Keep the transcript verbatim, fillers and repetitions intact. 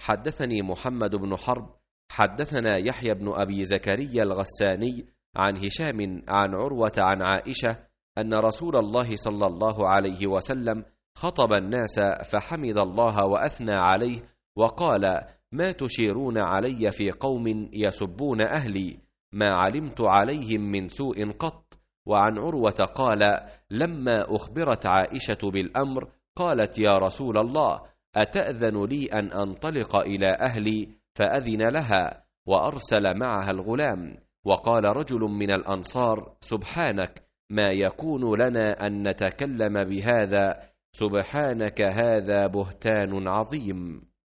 حدثني محمد بن حرب حدثنا يحيى بن أبي زكريا الغساني عن هشام عن عروة عن عائشة أن رسول الله صلى الله عليه وسلم خطب الناس فحمد الله وأثنى عليه وقال: ما تشيرون علي في قوم يسبون أهلي؟ ما علمت عليهم من سوء قط. وعن عروة قال: لما أخبرت عائشة بالأمر قالت: يا رسول الله، أتأذن لي أن أنطلق إلى أهلي؟ فأذن لها وأرسل معها الغلام. وقال رجل من الأنصار: سبحانك، ما يكون لنا أن نتكلم بهذا، سبحانك، هذا بهتان عظيم.